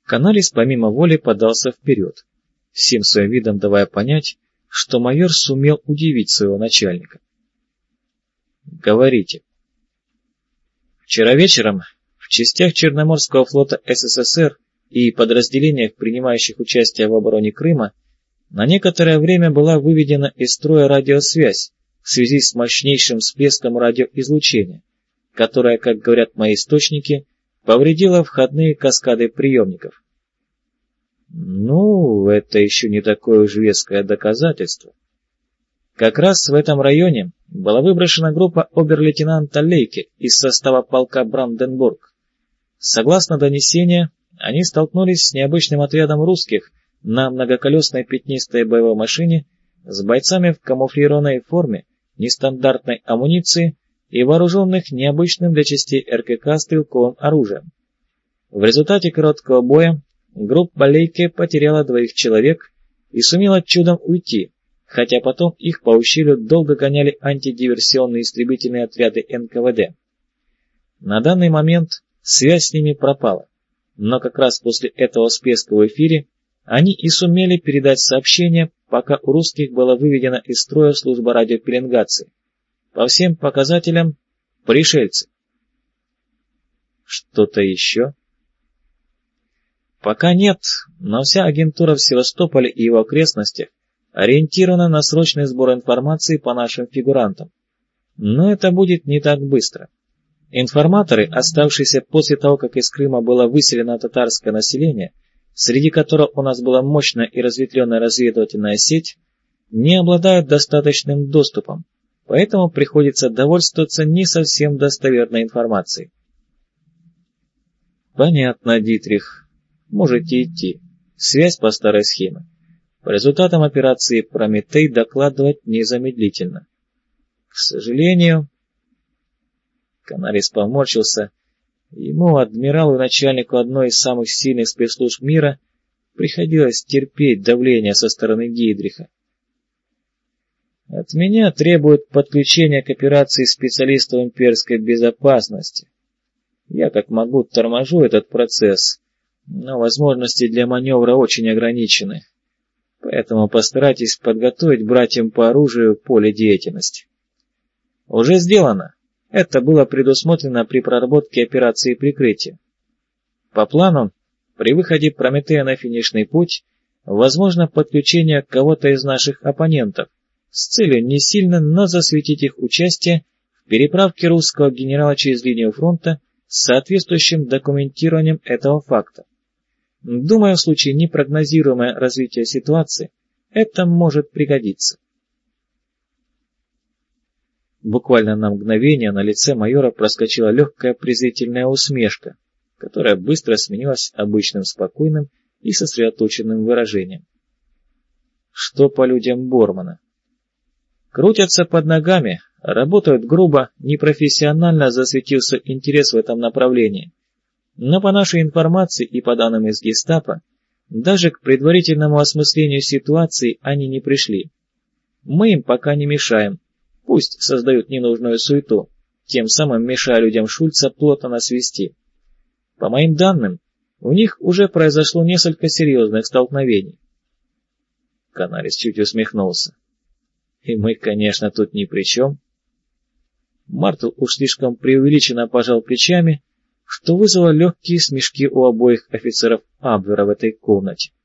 Каналис помимо воли подался вперед, всем своим видом давая понять, что майор сумел удивить своего начальника. «Говорите». Вчера вечером в частях Черноморского флота СССР и подразделениях, принимающих участие в обороне Крыма, на некоторое время была выведена из строя радиосвязь в связи с мощнейшим всплеском радиоизлучения, которое, как говорят мои источники, повредило входные каскады приемников. Ну, это еще не такое уж веское доказательство. Как раз в этом районе была выброшена группа обер-лейтенанта Лейке из состава полка Бранденбург. Согласно донесению, они столкнулись с необычным отрядом русских на многоколесной пятнистой боевой машине с бойцами в камуфлированной форме, нестандартной амуниции и вооруженных необычным для частей РКК стрелковым оружием. В результате короткого боя группа Лейке потеряла 2 человек и сумела чудом уйти, хотя потом их по ущелью долго гоняли антидиверсионные истребительные отряды НКВД. На данный момент связь с ними пропала, но как раз после этого всплеска в эфире они и сумели передать сообщение, пока у русских была выведена из строя служба радиопеленгации. По всем показателям – пришельцы. Что-то еще? Пока нет, но вся агентура в Севастополе и его окрестностях ориентирована на срочный сбор информации по нашим фигурантам. Но это будет не так быстро. Информаторы, оставшиеся после того, как из Крыма было выселено татарское население, среди которого у нас была мощная и разветвленная разведывательная сеть, не обладают достаточным доступом, поэтому приходится довольствоваться не совсем достоверной информацией. Понятно, Дитрих. Можете идти. Связь по старой схеме. По результатам операции «Прометей» докладывать незамедлительно. К сожалению... Каналис поморщился. Ему, адмиралу и начальнику одной из самых сильных спецслужб мира, приходилось терпеть давление со стороны Гейдриха. От меня требуют подключения к операции специалистов имперской безопасности. Я как могу торможу этот процесс, но возможности для маневра очень ограничены. Поэтому постарайтесь подготовить братьям по оружию поле деятельности. Уже сделано. Это было предусмотрено при проработке операции прикрытия. По плану, при выходе Прометея на финишный путь, возможно подключение кого-то из наших оппонентов с целью не сильно, но засветить их участие в переправке русского генерала через линию фронта с соответствующим документированием этого факта. Думаю, в случае непрогнозируемого развития ситуации это может пригодиться. Буквально на мгновение на лице майора проскочила легкая презрительная усмешка, которая быстро сменилась обычным спокойным и сосредоточенным выражением. Что по людям Бормана? Крутятся под ногами, работают грубо, непрофессионально, засветился интерес в этом направлении. Но по нашей информации и по данным из гестапо, даже к предварительному осмыслению ситуации они не пришли. Мы им пока не мешаем. Пусть создают ненужную суету, тем самым мешая людям Шульца плотно насвести. По моим данным, у них уже произошло несколько серьезных столкновений. Каналис чуть усмехнулся. И мы, конечно, тут ни при чем. Мартл уж слишком преувеличенно пожал плечами, что вызвало легкие смешки у обоих офицеров Абвера в этой комнате.